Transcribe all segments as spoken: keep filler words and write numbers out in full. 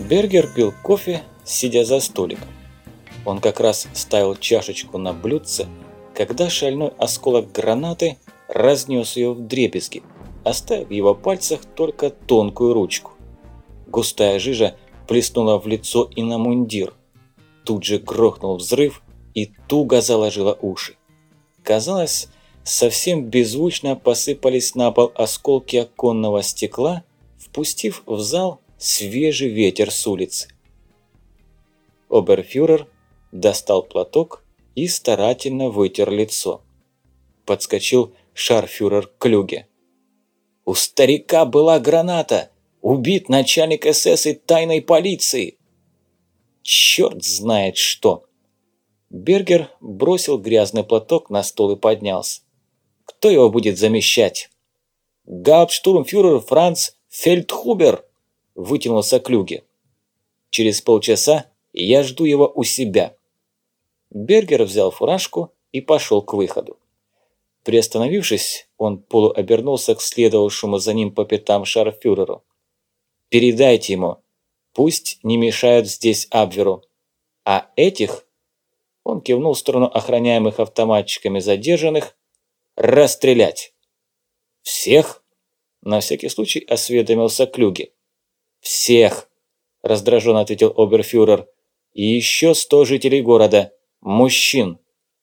Бергер пил кофе, сидя за столиком. Он как раз ставил чашечку на блюдце, когда шальной осколок гранаты разнес ее вдребезги, оставив в его пальцах только тонкую ручку. Густая жижа плеснула в лицо и на мундир. Тут же грохнул взрыв и туго заложила уши. Казалось, совсем беззвучно посыпались на пол осколки оконного стекла, впустив в зал свежий ветер с улицы. Оберфюрер достал платок и старательно вытер лицо. Подскочил шарфюрер Клюге. «У старика была граната! Убит начальник эс эс и тайной полиции!» «Черт знает что!» Бергер бросил грязный платок на стол и поднялся. «Кто его будет замещать?» «Гауптштурмфюрер Франц Фельдхубер!» – вытянулся Клюге. «Через полчаса я жду его у себя». Бергер взял фуражку и пошел к выходу. Приостановившись, он полуобернулся к следовавшему за ним по пятам шарфюреру. «Передайте ему, пусть не мешают здесь Абверу. А этих...» – он кивнул в сторону охраняемых автоматчиками задержанных – «расстрелять». «Всех?» – на всякий случай осведомился Клюге. «Всех!» – раздраженно ответил оберфюрер. «И еще сто жителей города. Мужчин!»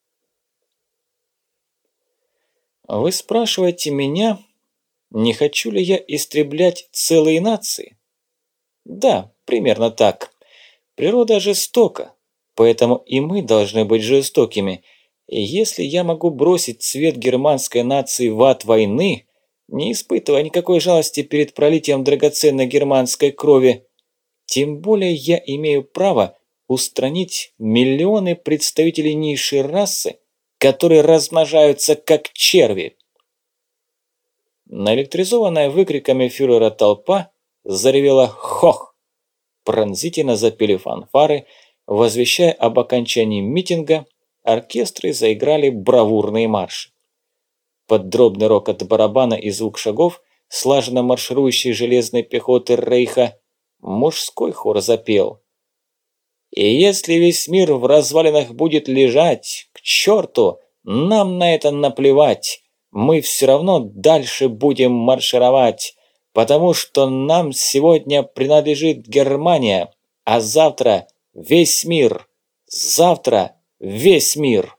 «Вы спрашиваете меня, не хочу ли я истреблять целые нации?» «Да, примерно так. Природа жестока, поэтому и мы должны быть жестокими. И если я могу бросить цвет германской нации в ад войны, не испытывая никакой жалости перед пролитием драгоценной германской крови, тем более я имею право устранить миллионы представителей низшей расы, которые размножаются как черви». Наэлектризованная выкриками фюрера толпа заревела «Хох!». Пронзительно запели фанфары, возвещая об окончании митинга, оркестры заиграли бравурные марши. Под дробный рокот барабана и звук шагов, слаженно марширующей железной пехоты Рейха, мужской хор запел: «И если весь мир в развалинах будет лежать, к черту, нам на это наплевать, мы все равно дальше будем маршировать, потому что нам сегодня принадлежит Германия, а завтра весь мир, завтра весь мир».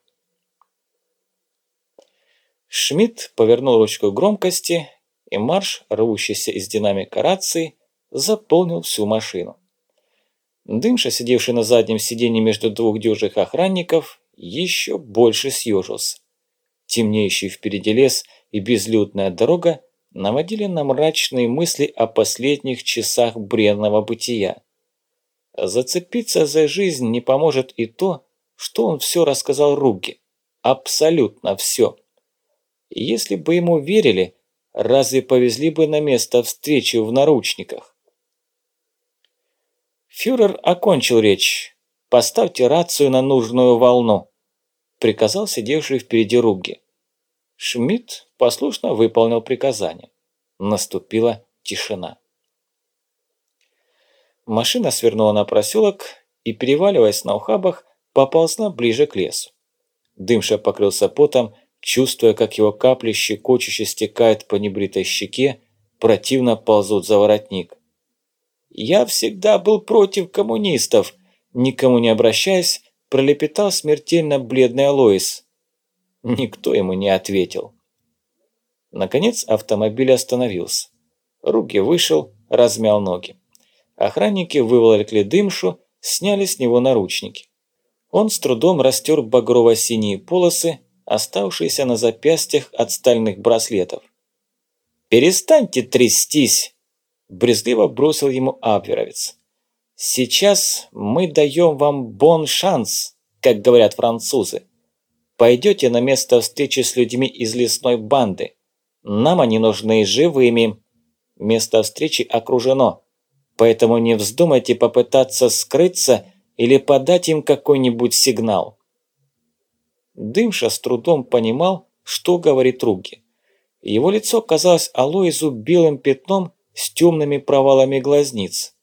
Шмидт повернул ручку громкости, и марш, рвущийся из динамика рации, заполнил всю машину. Дымша, сидевший на заднем сиденье между двух дюжих охранников, еще больше съежился. Темнеющий впереди лес и безлюдная дорога наводили на мрачные мысли о последних часах бренного бытия. Зацепиться за жизнь не поможет и то, что он все рассказал Ругге. Абсолютно все. Если бы ему верили, разве повезли бы на место встречи в наручниках? «Фюрер окончил речь. Поставьте рацию на нужную волну», – приказал сидевший впереди Ругге. Шмидт послушно выполнил приказание. Наступила тишина. Машина свернула на проселок и, переваливаясь на ухабах, поползла ближе к лесу. Дымша покрылся потом, чувствуя, как его капли щекочуще стекают по небритой щеке, противно ползут за воротник. «Я всегда был против коммунистов», – никому не обращаясь, пролепетал смертельно бледный Алоис. Никто ему не ответил. Наконец автомобиль остановился. Ругге вышел, размял ноги. Охранники выволокли Дымшу, сняли с него наручники. Он с трудом растер багрово-синие полосы, оставшиеся на запястьях от стальных браслетов. «Перестаньте трястись!» – брезгливо бросил ему абверовец. «Сейчас мы даем вам бон-шанс, как говорят французы. Пойдете на место встречи с людьми из лесной банды. Нам они нужны живыми. Место встречи окружено, поэтому не вздумайте попытаться скрыться или подать им какой-нибудь сигнал». Дымша с трудом понимал, что говорит Ругге. Его лицо казалось Алоизу белым пятном с темными провалами глазниц.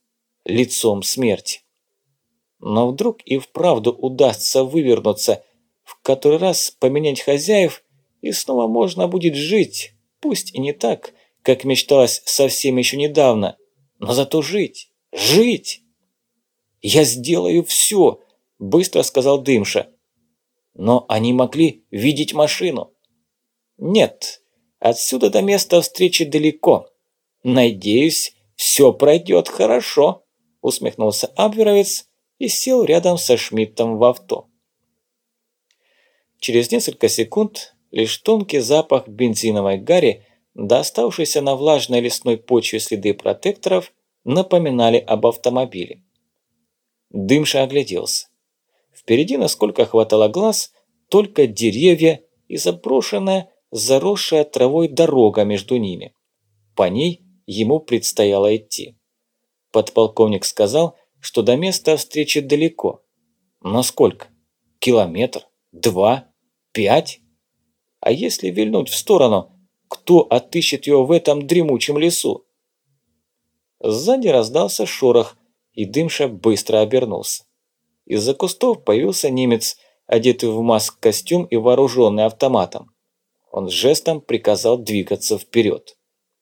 лицом смерти. Но вдруг и вправду удастся вывернуться, в который раз поменять хозяев, и снова можно будет жить, пусть и не так, как мечталось совсем еще недавно, но зато жить, жить. «Я сделаю все», – быстро сказал Дымша. Но они могли видеть машину. «Нет, отсюда до места встречи далеко. Надеюсь, все пройдет хорошо», – усмехнулся Абверовец и сел рядом со Шмидтом в авто. Через несколько секунд лишь тонкий запах бензиновой гари, доставшийся на влажной лесной почве следы протекторов, напоминали об автомобиле. Дымша огляделся. Впереди, насколько хватало глаз, только деревья и заброшенная, заросшая травой дорога между ними. По ней ему предстояло идти. Подполковник сказал, что до места встречи далеко. Но сколько? Километр? Два? Пять? А если вильнуть в сторону, кто отыщет его в этом дремучем лесу? Сзади раздался шорох, и Дымша быстро обернулся. Из-за кустов появился немец, одетый в маск-костюм и вооруженный автоматом. Он жестом приказал двигаться вперед.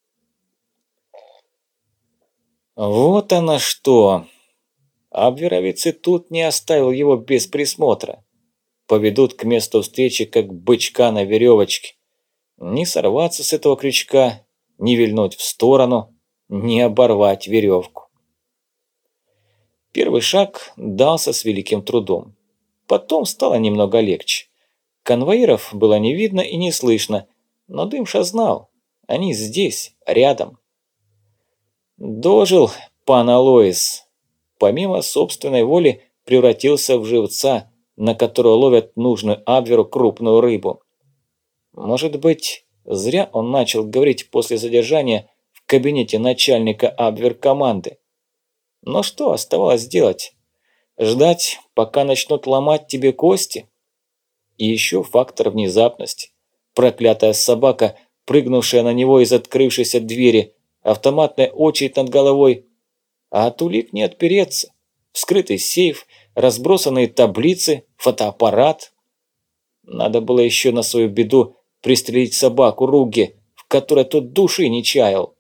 Вот оно что! Абверовец и тут не оставил его без присмотра. Поведут к месту встречи, как бычка на веревочке. Не сорваться с этого крючка, не вильнуть в сторону, не оборвать веревку. Первый шаг дался с великим трудом. Потом стало немного легче. Конвоиров было не видно и не слышно, но Дымша знал, они здесь, рядом. Дожил пан Алоис. Помимо собственной воли превратился в живца, на которого ловят нужную Абверу крупную рыбу. Может быть, зря он начал говорить после задержания в кабинете начальника Абвер-команды. Но что оставалось делать? Ждать, пока начнут ломать тебе кости? И еще фактор внезапности. Проклятая собака, прыгнувшая на него из открывшейся двери, автоматная очередь над головой. А от улик не отпереться. Вскрытый сейф, разбросанные таблицы, фотоаппарат. Надо было еще на свою беду пристрелить собаку Ругге, в которой тот души не чаял.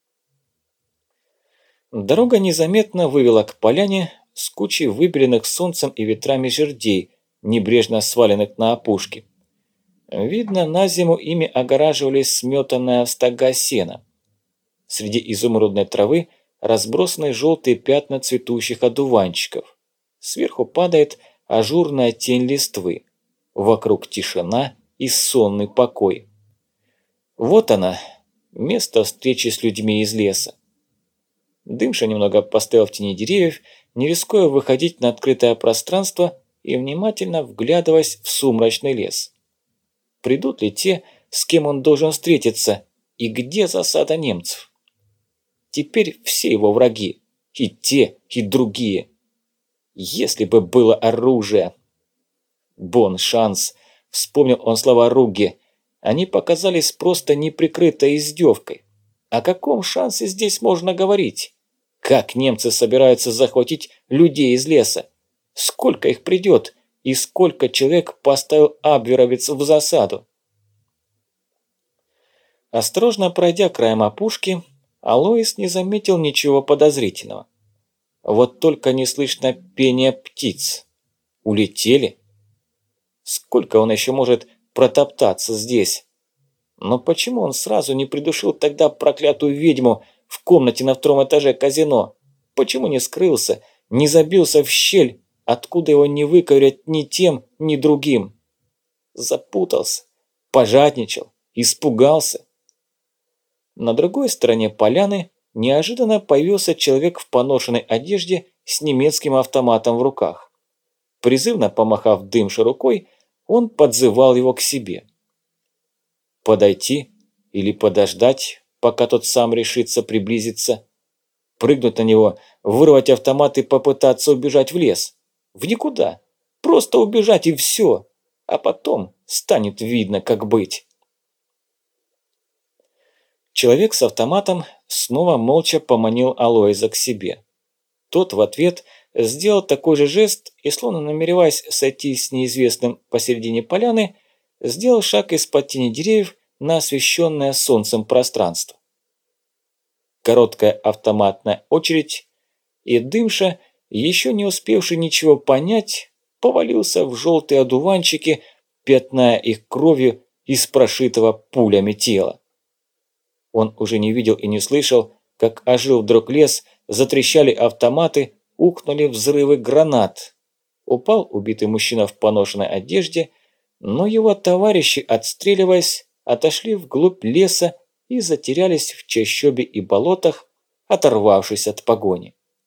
Дорога незаметно вывела к поляне с кучей выбеленных солнцем и ветрами жердей, небрежно сваленных на опушке. Видно, на зиму ими огораживались сметанная стога сена. Среди изумрудной травы разбросаны желтые пятна цветущих одуванчиков. Сверху падает ажурная тень листвы. Вокруг тишина и сонный покой. Вот она, место встречи с людьми из леса. Дымша немного постоял в тени деревьев, не рискуя выходить на открытое пространство и внимательно вглядываясь в сумрачный лес. Придут ли те, с кем он должен встретиться, и где засада немцев? Теперь все его враги, и те, и другие. Если бы было оружие. Бон шанс, вспомнил он слова Ругге, они показались просто неприкрытой издевкой. О каком шансе здесь можно говорить? Как немцы собираются захватить людей из леса? Сколько их придет? И сколько человек поставил Абверовец в засаду? Осторожно пройдя краем опушки, Алоис не заметил ничего подозрительного. Вот только не слышно пения птиц. Улетели? Сколько он еще может протоптаться здесь? Но почему он сразу не придушил тогда проклятую ведьму в комнате на втором этаже казино? Почему не скрылся, не забился в щель, откуда его не выковырять ни тем, ни другим? Запутался, пожадничал, испугался. На другой стороне поляны неожиданно появился человек в поношенной одежде с немецким автоматом в руках. Призывно помахав Дымше рукой, он подзывал его к себе. Подойти или подождать, пока тот сам решится приблизиться, прыгнуть на него, вырвать автомат и попытаться убежать в лес. В никуда. Просто убежать и все. А потом станет видно, как быть. Человек с автоматом снова молча поманил Алоиза к себе. Тот в ответ сделал такой же жест и, словно намереваясь сойти с неизвестным посередине поляны, сделал шаг из-под тени деревьев на освещенное солнцем пространство. Короткая автоматная очередь, и Дымша, еще не успевший ничего понять, повалился в желтые одуванчики, пятная их кровью из прошитого пулями тела. Он уже не видел и не слышал, как ожил вдруг лес, затрещали автоматы, ухнули взрывы гранат. Упал убитый мужчина в поношенной одежде, но его товарищи, отстреливаясь, отошли вглубь леса и затерялись в чащобе и болотах, оторвавшись от погони.